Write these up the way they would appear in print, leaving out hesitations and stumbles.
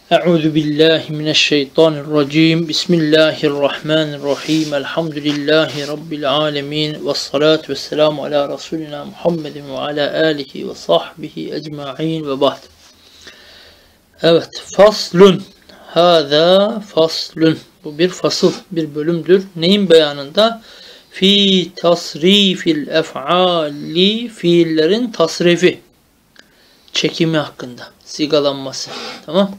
Euzu billahi mineşşeytanirracim. Bismillahirrahmanirrahim. Elhamdülillahi rabbil alamin ve salatu vesselamu ala resulina Muhammedin ve ala alihi ve sahbihi ecmaîn ve ba'd. Evet, faslun. Hâzâ faslun. Bu bir fasıl, bir bölümdür. Neyin beyanında? Fi tasrifil ef'ali, fiillerin tasrifi, çekimi hakkında, sigalanması. Tamam.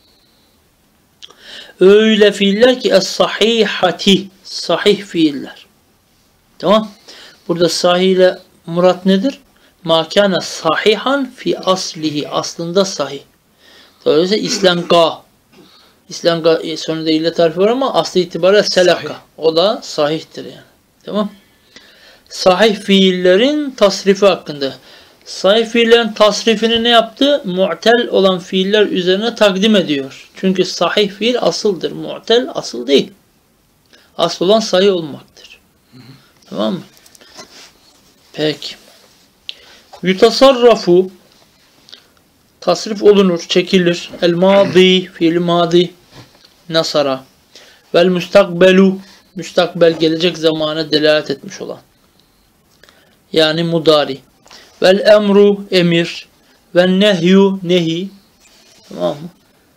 Öyle fiiller ki es-sahihati, sahih fiiller. Tamam. Burada sahih ile murat nedir? Ma kana sahihan fi aslihi, aslında sahih. Dolayısıyla İslamka. İslamka sonunda illet harfi var ama aslı itibariyle selaka. O da sahihtir yani. Tamam. Sahih fiillerin tasrifi hakkında. Sahih fiillerin tasrifini ne yaptı? Mu'tel olan fiiller üzerine takdim ediyor. Çünkü sahih fiil asıldır. Mu'tel asıl değil. Asıl olan sahih olmaktır. Tamam mı? Peki. Yutasarrafu, tasrif olunur, çekilir. El madi, fiil madi, nasara. Vel müstakbelu, müstakbel gelecek zamana delalet etmiş olan. Yani mudari. Vel emru, emir. Ve nehyu, nehi. Tamam mı?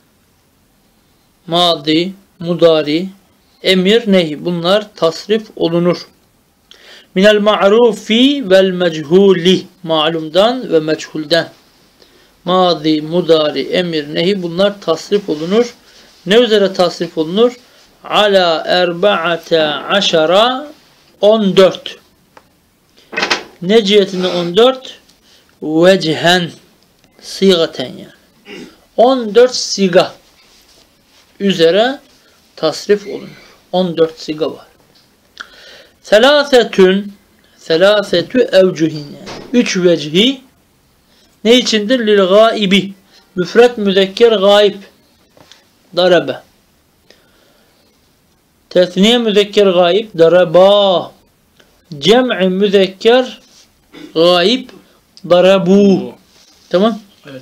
Madi, mudari, emir, nehi. Bunlar tasrif olunur. Minel ma'rufi vel mechuli. Malumdan ve meçhulden. Madi, mudari, emir, nehi. Bunlar tasrif olunur. Ne üzere tasrif olunur? Ala erba'ate aşara 14. Ne cihetinde 14? Vecihen, sigaten yani. 14 siga üzere tasrif olunur. 14 siga var. Selâsetü evcuhin yani. 3 vecihi ne içindir? Lil gaibi. Müfret müzekker gaib. Darabe. Tesniye müzekker gaib. Daraba. Cem'i müzekker gaib. Darabu. Tamam. Evet.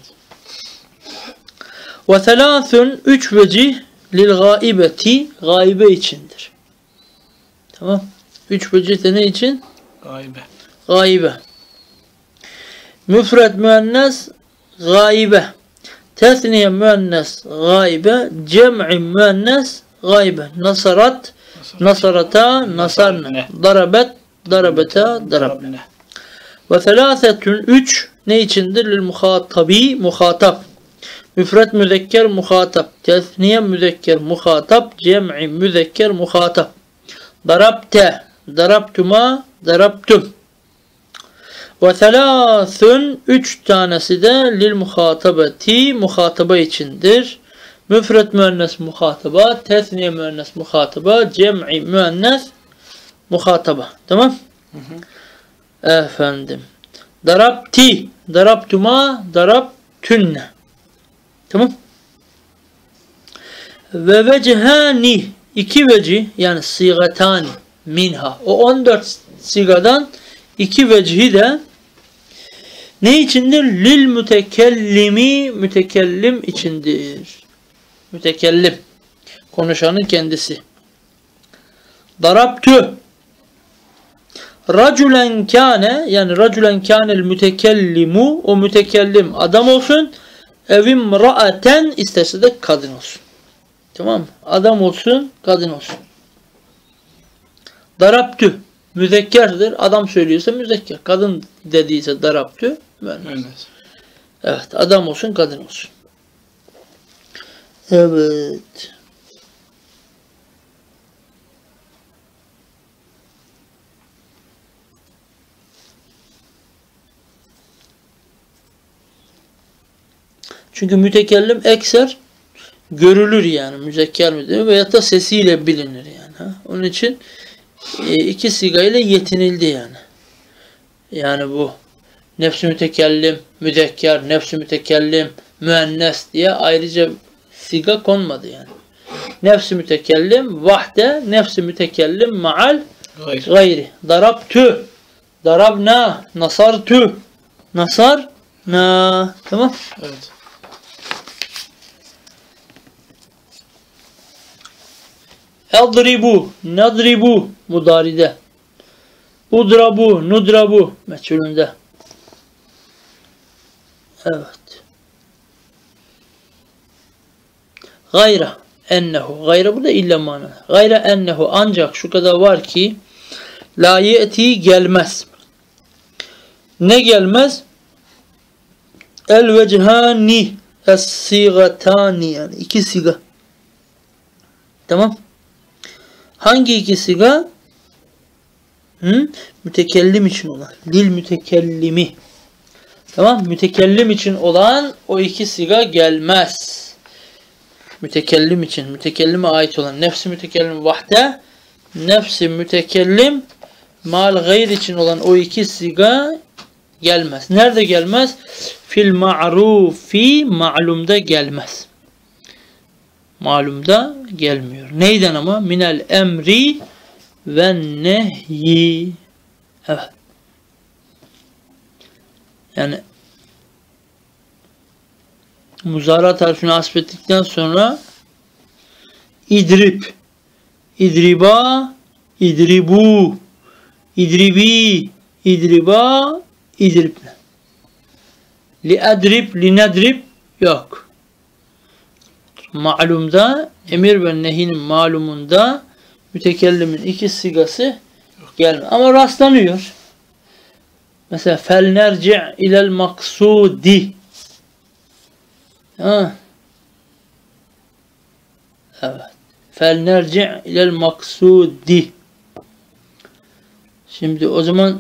Ve selâsün 3 vecih lil gaibeti, gaibe içindir. Tamam. 3 vecih de ne için? Gaibe. Gaibe. Müfred müennes gaibe. Tesniye müennes gaibe. Cem'i müennes gaibe. Nasarat, nasarata, nasarne. Darabet, darabeta, darabne. Ve selâsetün 3 ne içindir? Lil muhatabi, muhatap. Müfret müzekker muhatap. Tesniye müzekker muhatap. Cem'i müzekker muhatap. Darabte, darabtuma, darabtum. Ve selâsün 3 tanesi de lil muhatabeti, muhataba içindir. Müfret müennes muhataba, tesniye müennes muhataba, cem'i müennes muhataba. Tamam? Efendim. Darabti, darabtuma, darabtünne. Tamam? Ve vecihani, 2 vecih yani sigatani minha. O 14 sigadan 2 vecihi de ne içindir? Lil mütekellimi, mütekellim içindir. Mütekellim. Konuşanın kendisi. Darabtü. Raculen kâne, yani raculen kânel mütekellimu, o mütekellim adam olsun. Evim ra'aten, isterse de kadın olsun. Tamam mı? Adam olsun, kadın olsun. Darabtü. Müzekkerdir. Adam söylüyorsa müzekker. Kadın dediyse darabtü. Müennes. Evet. Adam olsun, kadın olsun. Evet. Çünkü mütekellim ekser görülür yani. Müzekker mi veyahut da sesiyle bilinir yani. Ha? Onun için 2 siga ile yetinildi yani. Yani bu nefs-i mütekellim, müzekker, nefs-i mütekellim, müennes diye ayrıca siga konmadı yani. Nefs-i mütekellim vahde, nefs-i mütekellim ma'al gayri. Darabtü, darabna, nasartü, nasar na. Tamam? Evet. Edribu, nadribu mudaride. Udrabu, nudrabu meçhulünde. Evet. Gayra ennehu. Gayra burada illa mana. Gayra ennehu, ancak şu kadar var ki la ye'ti gelmez. Ne gelmez? El vechani es-sigatani, yani iki siga. Tamam. Hangi iki siga? Mütekellim için olan. Dil mütekellimi. Tamam. Mütekellim için olan o iki siga gelmez. Mütekellim için. Mütekellime ait olan. Nefsi mütekellim vahde. Nefsi mütekellim mal gayr için olan o iki siga gelmez. Nerede gelmez? Fil ma'rufi, ma'lumda gelmez. Malumda gelmiyor. Neyden ama? Minel emri ve nehyi. Evet. Yani muzarat harfini hasbettikten sonra idrib, idriba, idribu, idribi, idriba, idribne. Li adrib, li nedrib yok. Ma'lumda, emir ve nehinin malumunda mütekellimin iki sigası gelmiyor. Ama rastlanıyor. Mesela fel nerci' ilel maksudi. Ha. Evet. Fel nerci' ilel maksudi. Şimdi o zaman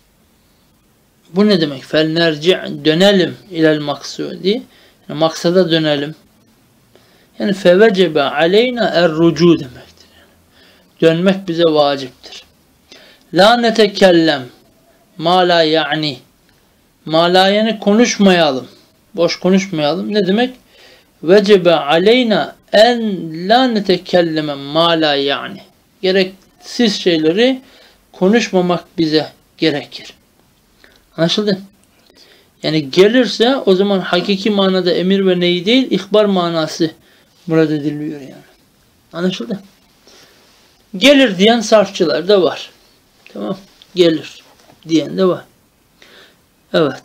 bu ne demek? Fel nerci' dönelim ilel maksudi. Yani maksada dönelim. Yani fevecebe aleyna er-rucu demektir. Yani dönmek bize vaciptir. La netekellem ma la ya'ni. Ma la yani konuşmayalım. Boş konuşmayalım. Ne demek? Vecebe aleyna en la netekelleme ma la ya'ni. Gereksiz şeyleri konuşmamak bize gerekir. Anlaşıldı? Yani gelirse o zaman hakiki manada emir ve neyi değil, ihbar manası murad ediliyor yani. Anlaşıldı? Gelir diyen sarfçılar da var. Tamam. Gelir diyen de var. Evet.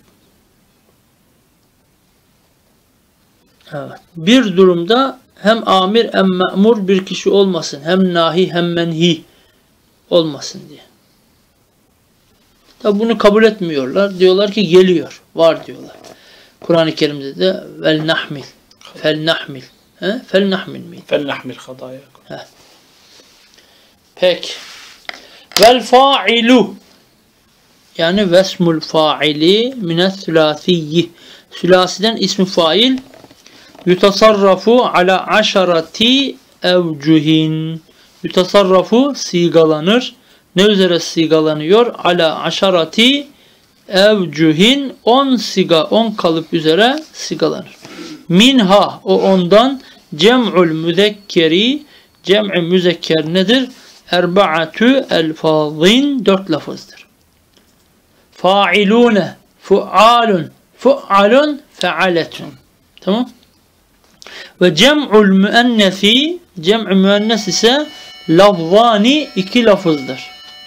Evet. Bir durumda hem amir hem me'mur bir kişi olmasın. Hem nahi hem menhi olmasın diye. Tabi bunu kabul etmiyorlar. Diyorlar ki geliyor. Var diyorlar. Kur'an-ı Kerim'de de vel nahmil. Fel nahmil. Fel nahmil miydi? Fel nahmil hadaya. Peki. Vel fa'ilu. Yani vesmul fa'ili minet sülâsiyyi. Sülâsiden ismi fail. Yutasarrafu ala aşarati evcuhin. Yutasarrafu sigalanır. Ne üzere sigalanıyor? Ala aşarati evcuhin 10 siga, 10 kalıp üzere sigalanır. Minha, o ondan, cem'ul müzekkeri, cem'i müzekker nedir? Erba'atü elfazin, 4 lafızdır. Fa'ilune, fu'alun, fu'alun, fe'aletun. Tamam. Ve cem'ul müennesi, cem'i müennes ise lafzani, 2 lafızdır.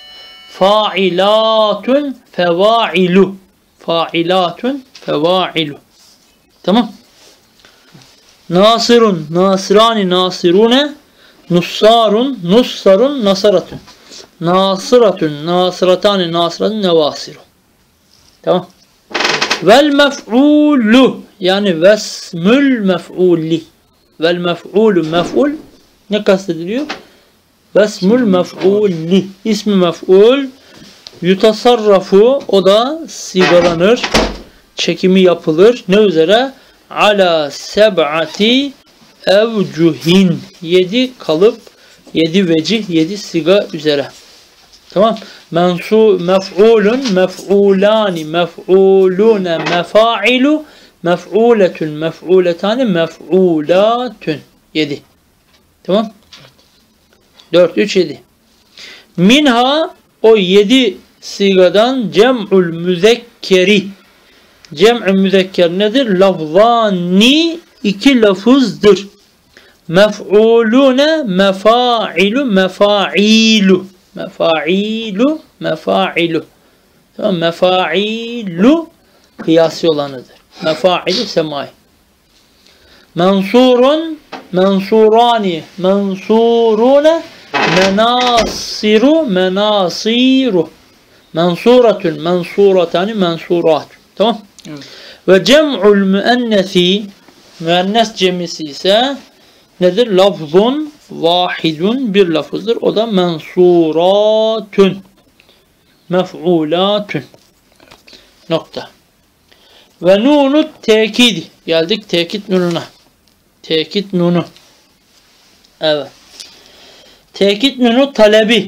Fa'ilatun, feva'ilu. Fa'ilatun, feva'ilu. Tamam. Nasirun, nasirani, nasirune, nussarun, nussarun, nasaratun. Nasıratun, nasıratani, nasıratun, nevasirun. Tamam. Vel mef'ulu, yani vesmül mef'uli. Vel mef'ulu, mef'ul ne kastediliyor? Vesmül mef'uli. İsmi mef'ul. Yutasarrafu, o da sigalanır. Çekimi yapılır. Ne üzere? Ala seb'ati evcuhin. 7 kalıp, 7 vecih, 7 siga üzere. Tamam. Mensu mef'ulun, mef'ulani, mef'ulune, mefa'ilu, mef'uletun, mef'uletani, mef'ulatun. 7. Tamam. 4, 3, 7. Minha, o 7 sigadan cem'ul müzekkeri. Cem'i müzekker nedir? Lafzani, 2 lafızdır. Mef'ulune, mefailu, mefailu. Mefailu, mefailu. Tamam, mefailu kıyasi olanıdır. Mefailu semai. Mensurun, mensurani, mensurune, menasiru, menasiru. Mensuratun, mensuratani, mensurat. Tamam. Evet. Ve cem'ul müennesi, müennes cemisi ise nedir? Lafzun vahidun, bir lafızdır. O da mensuratun, mef'ulatun. Nokta. Ve nunu tekid. Geldik tekit nununa. Tekit nunu. Evet. Tekit nunu talebi.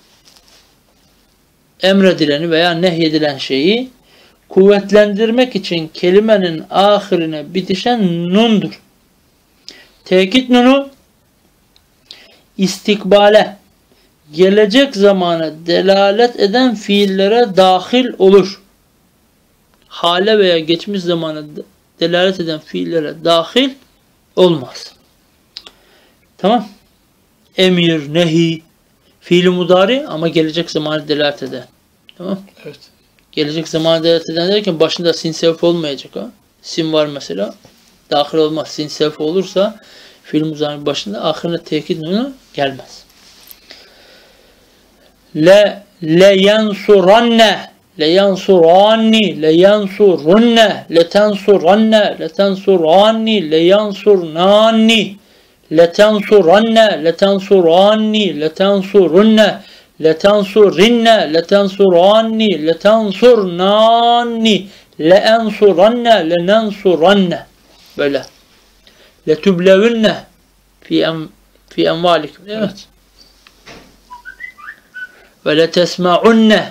Emredileni veya nehyedilen şeyi kuvvetlendirmek için kelimenin ahirine bitişen nundur. Tekit nunu istikbale, gelecek zamana delalet eden fiillere dahil olur. Hale veya geçmiş zamana delalet eden fiillere dahil olmaz. Tamam. Emir, nehi, fiil-i mudari ama gelecek zamana delalet eden. Tamam. Evet. Gelecek zamana delalet eden derken başında sin sevf olmayacak ha. Sin var mesela. Dahil olmaz. Sin sevf olursa fiil-i mudari'nin başında ahirine tekit nunu gelmez. Le yensuranne, le yansuranni, le yansurunne, le tensuranne, le tensuranni, le yansurnanni, le tensuranne, le tensuranni, le tensurunne, le tensurinne, le tensuranni, le tensurnanni, le ensuranne, le nensuranne. Böyle. Le tüblevünne fi envalikum. Evet. Ve le tesma'unne.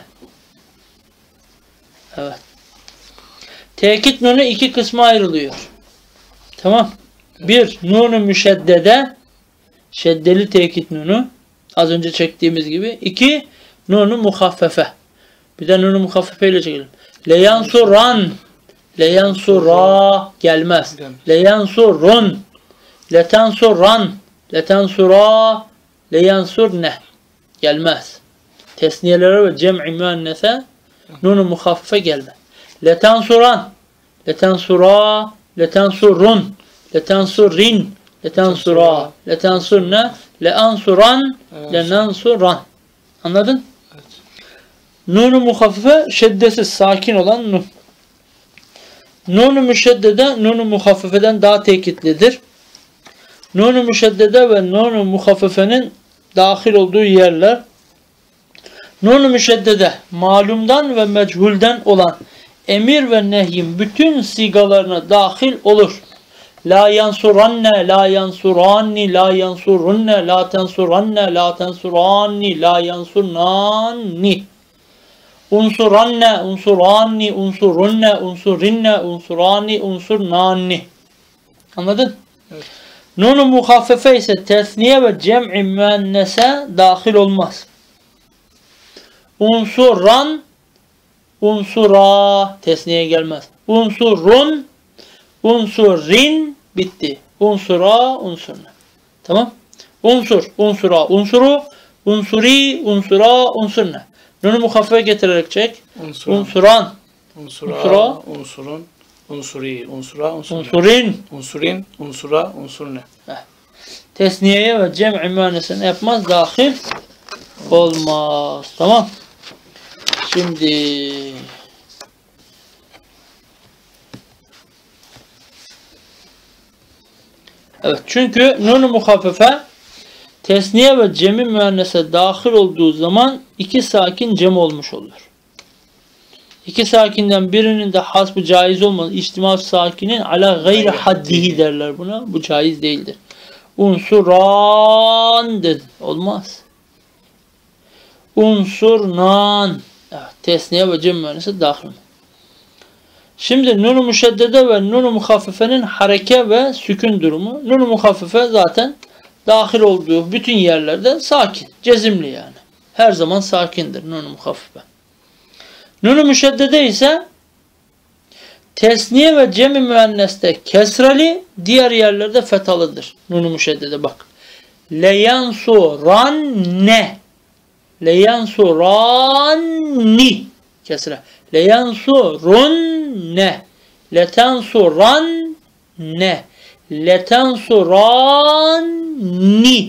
Evet. Tekit nunu iki kısma ayrılıyor. Tamam. Bir, nunu müşeddede, şeddeli tekit nunu. Az önce çektiğimiz gibi. İki, nunu muhaffefe. Bir de nunu muhaffefe ile çekelim. Le yansuran, le yansura gelmez. Le yansurun, le tensuran, le tensura, le yansurne gelmez. Tesniyelere ve cem'i müennese nunu muhaffife gelmez. Le tensuran, le tensura, le tensurun, le tensurin, le tensura, le tensurne, le ansuran, le nansuran. Anladın? Evet. Nunu muhaffife şeddesiz, sakin olan nun. Nunu müşeddede nunu muhaffifeden daha tekitlidir. Nunu müşeddede ve nunu muhaffifenin dahil olduğu yerler. Nun-u müşeddede malumdan ve mechulden olan emir ve nehyin bütün sigalarına dahil olur. La yansuranne, la yansuranni, la yansurunne, la tensuranne, la tensuranni, la yansurnanni. Unsuranne, unsuranni, unsurunne, unsurinne, unsurani, unsurnanni. Anladın? Evet. Nun-u muhaffefe ise tesniye ve cem'i müennese dahil olmaz. Unsuran, unsura tesniye gelmez. Unsurun, unsurin bitti. Unsura, unsurna. Tamam? Unsur, unsura, unsuru, unsuri, unsura, unsurna. Nunu muhaffe getirerek çek. Unsuran. Unsuran. Unsura, unsurun, unsuri, unsura, unsurna. Unsurin. Unsurin, unsura, unsurne. Tesniyeye ve cem'i müennesine yapmaz. Dahil olmaz. Tamam. Şimdi evet, çünkü nun-u muhafefe tesniye ve cemi müennese dahil olduğu zaman iki sakin cem olmuş olur. İki sakinden birinin de hasbı caiz olmaz. İçtima sakinin ala gayri haddihi derler buna. Bu caiz değildir. Unsuran dedi. Olmaz. Unsurnan. Evet, tesniye ve cem müennese dahil. Şimdi nun-u müşeddede ve nun-u muhaffifenin hareke ve sükun durumu. Nun-u muhaffife zaten dahil olduğu bütün yerlerde sakin, cezimli yani. Her zaman sakindir nun-u muhaffife. Nun-u müşeddede ise Tesniye ve cem-i müenneste kesreli, diğer yerlerde fethalıdır. Nun-u müşeddede bak. Leyansuranne. Leyansuranni. Kesre. Leyansurunne. Letensuranne. Letensuranni.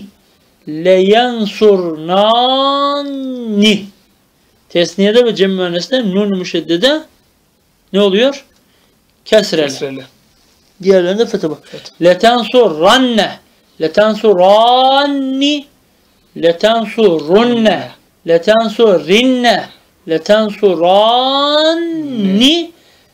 Leyensurnanni. Tesniyede ve cem-i müenneste nun-u müşeddede ne oluyor? Kesreli. Kesreli. Diğerlerinde fetha bak. Evet. Letensuranne. Letensuranni. Letensurunne. Letensurinne. Letensuranni.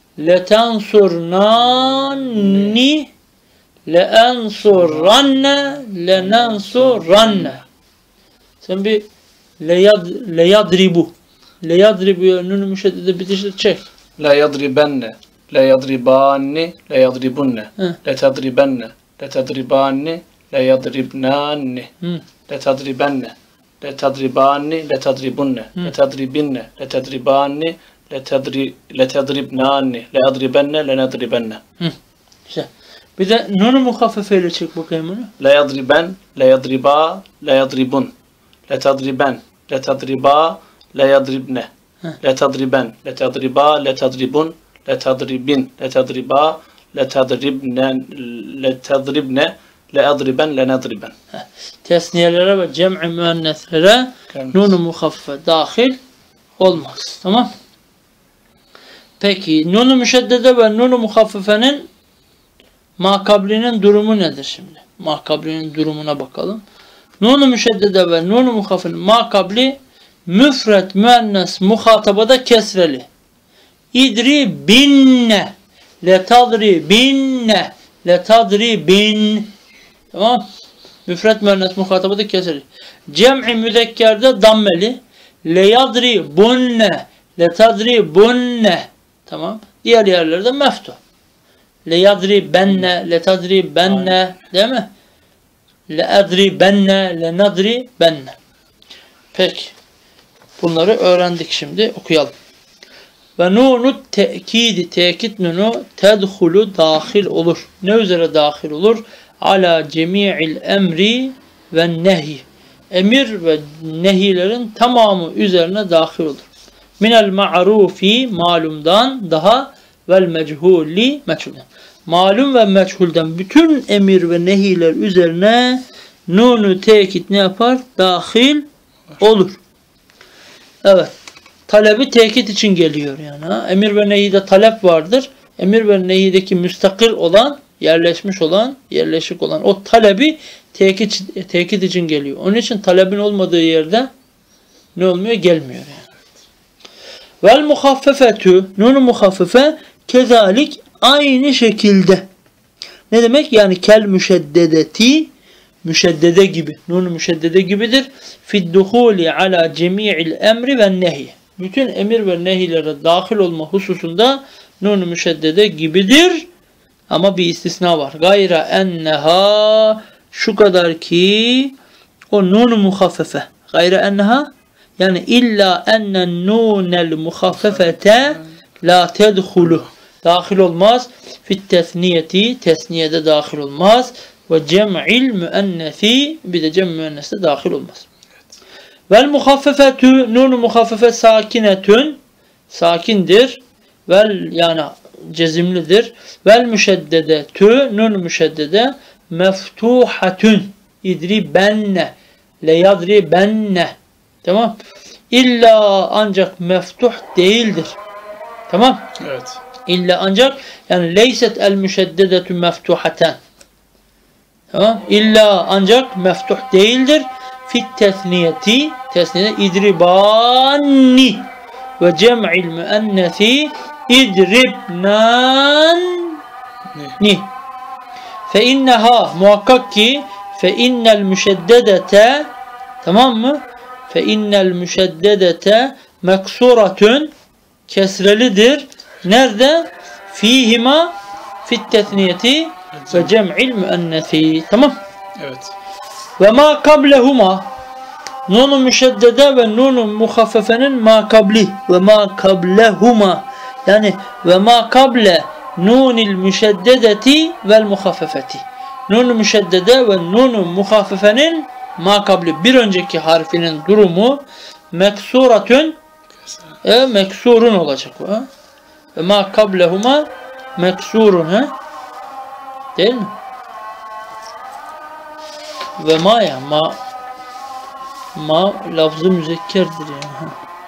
Letensurnanni. Leensuranne. Lenensuranne. Sen bir leyadribu. Leyadribu yönünü müşeddede bitiştir çek. La yadribenne. La yadribanni. La yadribunne. La tadribenne. La tadribanni. La yadribnanni. La tadribenne. La tadribanni. La tadribunne. La tadribinne. La tadribanni. La tadribnanni. La yadribenne. La nadribenne. Güzel. Bir de nun-u muhaffefeyle çek bakayım onu. La yadriben. La yadriba. La yadribun. La tadriben. La tadriba. La yadribne. La tadriben. La tadriba. La tadribun. La tadribin. La tadriba. La tadribne. La tadribne. La adriben. La nadriben. Tesniyelere ve cem-i müenneslere nun-u muhaffe dahil olmaz. Tamam. Peki nun-u müşeddede ve nun-u muhaffefenin makablinin durumu nedir şimdi? Makablinin durumuna bakalım. Nun-u müşeddede ve nun-u muhaffefenin makabli müfret müennes muhatabada kesreli. İdri binne. Letadri binne. Letadri bin. Tamam. Müfret müennes muhatabada kesreli. Cem'i müzekkerde dammeli. Leyadri bunne. Letadri bunne. Tamam. Diğer yerlerde meftuh. Leyadri benne. Letadri benne. Değil mi? Leadri benne. Lenadri benne. Peki. Bunları öğrendik şimdi. Okuyalım. Ve nunu tekidi, tekit nunu tedhulu dahil olur. Ne üzere dahil olur? Ala cemi'il emri ve nehi. Emir ve nehilerin tamamı üzerine dahil olur. Minel ma'rufi, malumdan daha, vel mechuli, meçhulden. Malum ve meçhulden bütün emir ve nehiler üzerine nunu tekit ne yapar? Dahil olur. Evet. Talebi tekit için geliyor yani. Ha? Emir ve nehide talep vardır. Emir ve nehideki müstakil olan, yerleşmiş olan, yerleşik olan o talebi tekit için geliyor. Onun için talebin olmadığı yerde ne olmuyor? Gelmiyor yani. Vel muhaffefetü, nun-u muhaffefe kezalik aynı şekilde. Ne demek? Yani kel müşeddedeti, müşeddede gibi. Nun-u müşeddede gibidir. Fidduhuli ala cemi'il emri ve nehi. Bütün emir ve nehilere dahil olma hususunda nun-u müşeddede gibidir. Ama bir istisna var. Gayra enneha, şu kadar ki o nun-u muhaffefe. Gayra enneha yani illa ennen nunel muhaffefete la tedhulu. Dahil olmaz. Fit tesniyeti, tesniyede dahil olmaz. Ve cem'il müennesi, bir de cem müenneste dahil olmaz. Vel muhaffefetü, nun-u muhaffefe sakinetün, sakindir. Vel yani cezimlidir. Vel müşeddedetü, nun-u müşeddede meftuhatün, idri benne, leyadri benne. Tamam. İlla ancak meftuh değildir. Tamam. Evet. İlla ancak yani leyset el müşeddedetü meftuhaten. Tamam. İlla ancak meftuh değildir. Fit tesniyeti, tesniyede idribanni ve cem'il müennesi idribnanni. Fe inneha muhakkak ki fe innel müşeddedete, tamam mı? Fe innel müşeddedete meksuratun, kesrelidir. Nerede? Fihima fit tesniyeti ve cem'il müennesi. Tamam. Evet. Ve ma kablehuma, nun-u müşeddede ve nun-u muhaffefenin ma kabli ve ma kablehuma, yani ve ma kable nunil müşeddedeti vel muhaffefeti. Nun-u müşeddede ve nun-u muhaffefenin ma kabli bir önceki harfinin durumu meksuratun meksurun olacak. Ve ma kablehuma meksurun. Değil mi? Ve ma ya ma lafzı müzekkerdir yani.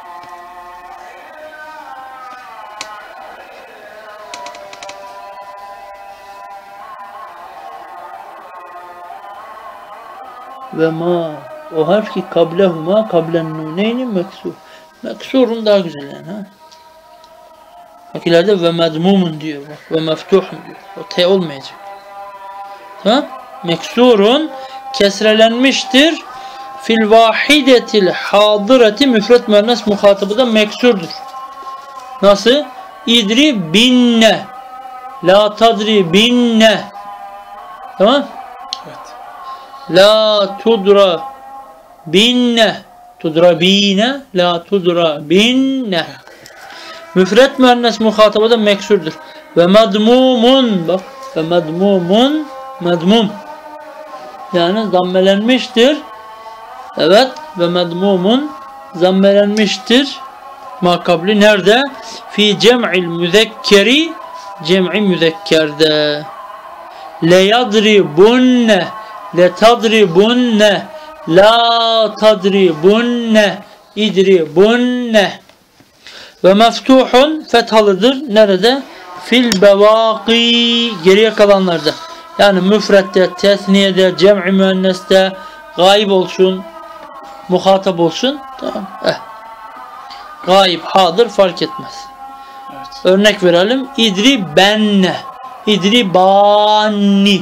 Ve ma o harf ki kablehuma kablen nuneyni meksur. Meksurun daha güzel yani. Ha? Bak ileride ve medmumun diyor. Bak, ve meftuhun diyor. O T olmayacak. Tamam? Meksurun kesrelenmiştir. Fil vahidetil hadireti müfret müennes muhatabı da meksurdur. Nasıl? İdri binne. La tadri binne. Tamam? Evet. La tudra binne. Tudra bine. La tudra binne. Müfret müennes muhatabı da meksurdur. Ve medmumun. Bak. Ve medmumun. Medmum. Yani zammelenmiştir. Evet. Ve medmumun zammelenmiştir. Makabli nerede? Fi cem'il müzekkeri cem'i müzekkerde. Le yadribunne le tadribunne la tadribunne idribunne. Ve meftuhun fethalıdır. Nerede? Fil bevaki geriye kalanlarda. Yani müfrette, tesniyede, cem'i müenneste gayb olsun, muhatap olsun. Tamam. Gayb, hadır fark etmez. Evet. Örnek verelim. İdribenne, idribanni,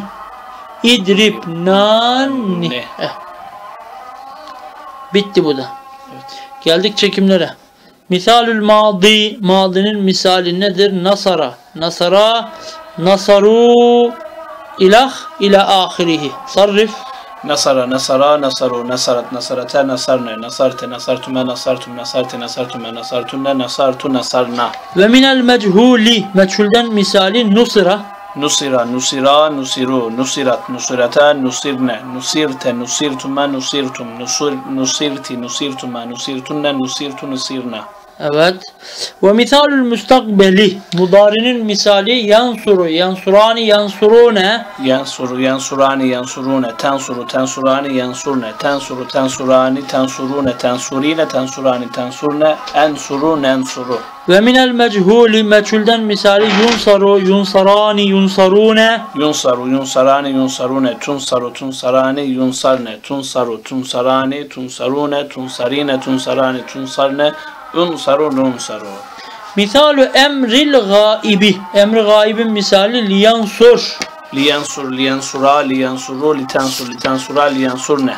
idribnanni. Bitti bu da. Evet. Geldik çekimlere. Misalül madi, madinin misali nedir? Nasara, nasara, nasaru, ilah ila ahirihi. Sarrif. Nasara, nasara, nasaru, nasarat, nasarate, nasarne, nasarte, nasartume, nasartum, nasarte, nasartume, nasartunne, nasartu, nasarna. Ve minel mechuli, meçhulden misali nusira. Nusira, nusira, nusiru, nusirat, nusirata, nusirne, nusirte, nusirtume, nusirtum, nusirti, nusirtume, nusirtunne, nusirtu, nusirna. Evet. Ve misalül müstakbeli, mudarinin misali yansuru, yansurani, yansurune. Yansuru, yansurani, yansurune, tensuru, tensurani, yansurne, tensuru, tensurani, tensurune, tensurine, tensurani, tensurne, ensuru, nensuru. Ve minel mechuli, meçhulden misali yunsaru, yunsarani, yunsarune. Yunsaru, yunsarani, yunsarune, tunsaru, tunsarani, yunsarne, tunsaru, tunsarani, tunsarune, tunsarine, tunsarani, tunsarne, unsaru, nunsaru. Misalu emril gaibi, emri gaibin misali liyansur. Liyansur, liyansura, liyansuru, litansur, litansura, liyansurne.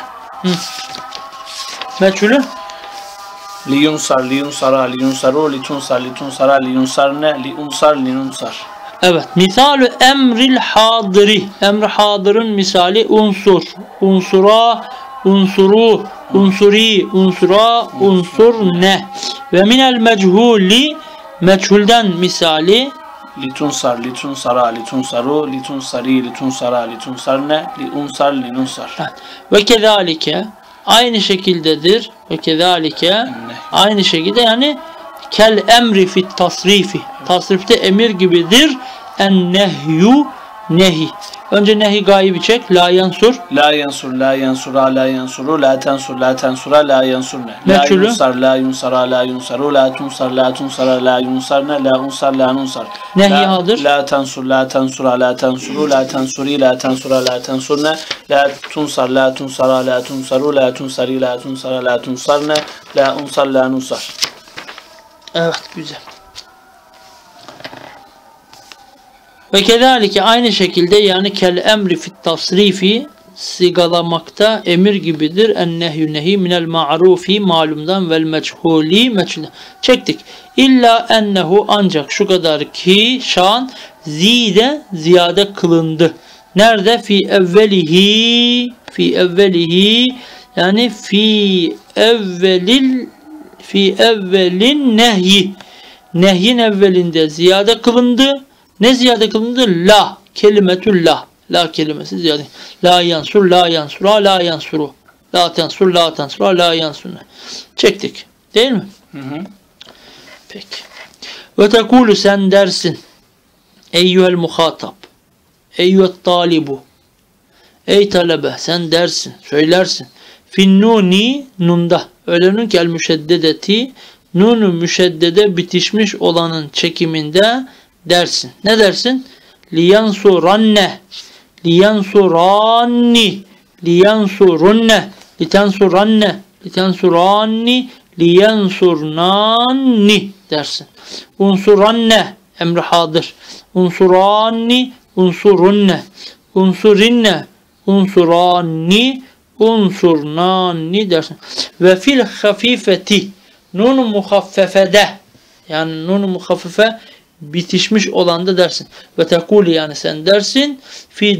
Meçhulü. Liyunsar, liyunsara, liyunsaru, litunsar, litunsara, liyunsarne, liunsar, linunsar. Evet. Misalü emril hadiri. Emri hadırın misali unsur. Unsura, unsuru, unsuri, unsura, unsurne. Ve minel mechuli, meçhulden misali Litunsar, litunsara, litunsaru, litunsari, litunsara, litunsarne, liunsar, linunsar. ve kezalike aynı şekildedir. Ve kezalike aynı şekilde yani kel emri fit tasrifi. Tasrifte emir gibidir. En nehyu nehi. Önce nehi gaybi çek. La yansur. La yansur, la yansura, la yansuru, la tensur, la tensura, la yansurne. La Meçhulü. yunsar, la yunsara, la yunsaru, la tunsar, la tunsara, la yunsarne, la unsar, la nunsar. Nehi La- hadır. La tensur, la tensura, la tensuru, la tensuri, la tensura, la tensurne. La tunsar, la tunsara, la tunsaru, la tunsari, la tunsara, la tunsarne. La unsar, la nunsar. Evet, güzel. Ve kezalike aynı şekilde yani kel emri fit tasrifi sigalamakta emir gibidir. En nehyü nehi minel ma'rufi malumdan vel meçhuli meçhulden. Çektik. İlla ennehu ancak şu kadar ki şan ziyade kılındı. Nerede? Fi evvelihi yani fi evvelin nehyi. Nehyin evvelinde ziyade kılındı. Ne ziyade kılındı? La. Kelimetül la. La kelimesi ziyade. La yansur, la yansura, la yansuru. La tensur, la tensura, la yansurne. Çektik. Değil mi? Hı hı. Peki. Ve tekulu sen dersin. Eyyühel muhatap. Eyyühet talibu. Ey talebe sen dersin. Söylersin. Finnuni nunda. Öyle nun ki el müşeddedeti. Nunu müşeddede bitişmiş olanın çekiminde dersin. Ne dersin? Liyansuranne. Liyansuranni. Liyansurunne. Litansuranne. Litansuranni. Liyansurnanni dersin. Unsuranne emri hadır. Unsuranni, unsurunne. Unsurinne, unsuranni, unsurnanni dersin. Ve fil hafifeti nun-u muhaffefede yani nun-u muhaffefe bitişmiş olan da dersin. Ve tekuli yani sen dersin fi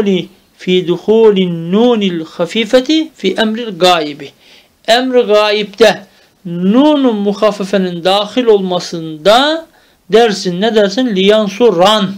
duhulin nunil hafifeti fi emril gaibi. Emri gaibde nun-u muhaffefenin dahil olmasında dersin. Ne dersin? Liyansuran.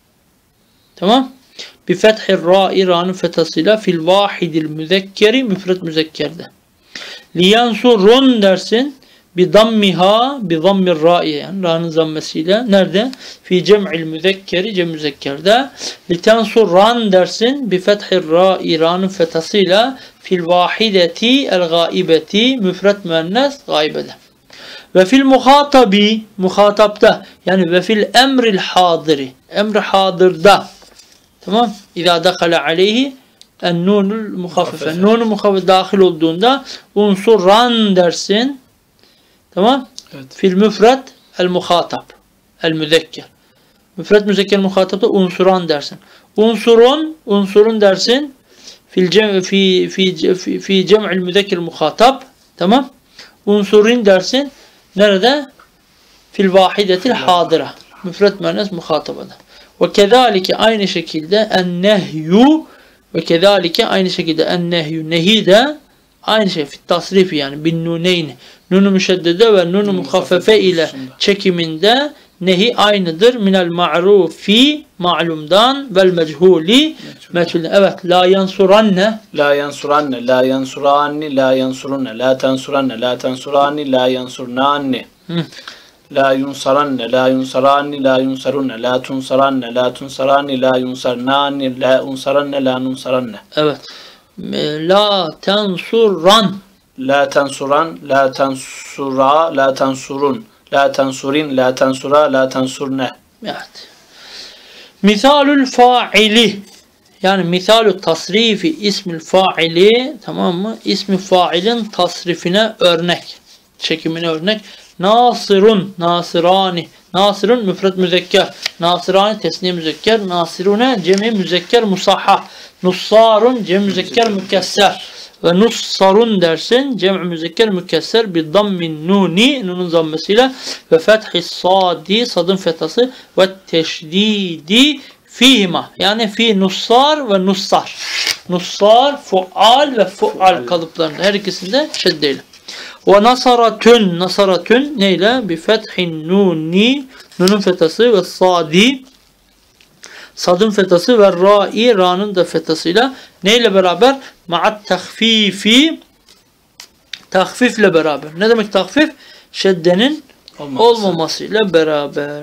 Tamam. Bi fethir ra'i ra'nın fethasıyla fil vahidil müzekkeri müfret müzekkerde. Liyansurun dersin. Bi dammiha bi dammir ra'i yani ra'nın zammesiyle. Nerede? Fi cem'il müzekkeri cem müzekkerde. Litansuran dersin. Bi fethir ra'i ra'nın fethasıyla fil vahideti el gaibeti müfret müennes gaibede. Ve fil muhatabi muhatapta yani ve fil emril hadiri emri hadırda tamam İzâ dakhala aleyhi en nunul muhaffife nunul muhaffife dahil olduğunda unsuran dersin tamam evet. Fil müfred el muhatap el müzekker müfred müzekker muhatapta unsuran dersin unsurun dersin fil cem fi cem'il müzekker muhatap tamam unsurin dersin nerede? Fil vahidetil hadira. Müfret müennes muhatabada. Ve kezalike aynı şekilde ennehyu ve kezalike aynı şekilde ennehyu nehi de aynı şey fit tasrifi yani bin nuneyn nunu müşeddede ve nunu muhaffefe ile çekiminde nehi aynıdır. Minel ma'rufi ma'lumdan vel mechuli meçhulden. Evet. La yansuranne. La yansuranne. La yansuranni. La yansurunne. La tensuranne. La tensuranni. La yansurnanni. La yunsaranne. La yunsaranni. La yunsarunne. La tunsaranne. La tunsaranni. La yunsarnanni. La unsaranne. La nunsaranne. Evet. La tensuran. La tensuran. La tensura. La tensurun. La tensurin, la tensura, la tensurne. Evet. Misalul fa'ili yani misalü tasrifi ismil fa'ili tamam mı? İsmi fa'ilin tasrifine örnek. Çekimine örnek. Nasirun, nasirani. Nasirun müfret müzekker. Nasirani tesniye müzekker. Nasirune cemi müzekker musahha. Nussarun cemi müzekker mükesser. Ve nussarun dersin cem' müzekker mükesser bi dammin nuni nunun zammesiyle ve fethis sadi sadın fethası ve teşdidi fihima yani fi nussar ve nussar. Nussar fual ve fual kalıplarında her ikisinde şeddeyle. Ve nasaratun neyle? Bi fethin nuni nunun fethası ve sadi sadın fethası ve ra'i ra'nın da fethasıyla neyle beraber? Ma'at tahfifi tahfifle beraber. Ne demek tahfif? Şeddenin olmamasıyla beraber.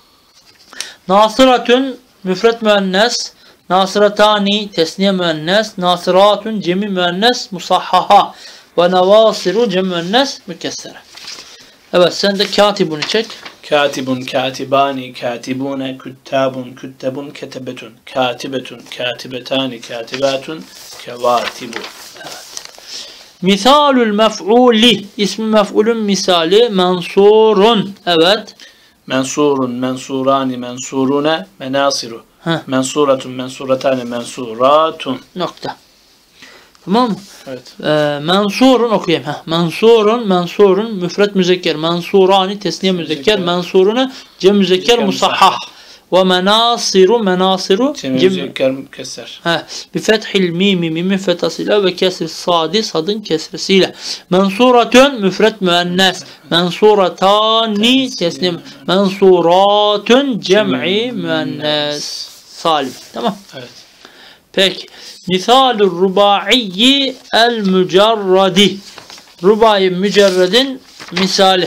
Nasıratun müfret müennes, nasıratani tesniye müennes, nasıratun cemi müennes musahhaha ve navasiru cemi müennes mükessere. Evet sen de katibunu çek. Katibun, katibani, katibune, küttabun, küttebun, ketebetun, katibetun, katibetani, katibatun, kevatibu. Evet. Misalul mef'uli ismi mef'ulun misali mensurun. Evet. Mensurun, mensurani, mensurune, menasiru. Mensuratun, mensuratani, mensuratun. Nokta. Tamam mı? Evet. Mensurun okuyayım. Mensurun müfret müzekker. Mensurani tesniye müzekker. Mensurunu cem müzekker musahhah. Ve menasiru cem keser. Bi fethil mimi mimin fethasıyla ve kesr sadi sadın kesresiyle. Mensuratun müfret müennes. Mensuratani tesnim. Mensuratun cem'i müennes. Salim. Tamam. Evet. Peki. Misalur rubaiyi el mücerradi. Rubai mücerredin misali.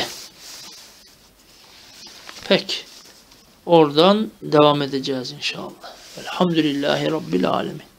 Peki. Oradan devam edeceğiz inşallah. Elhamdülillahi Rabbil alemin.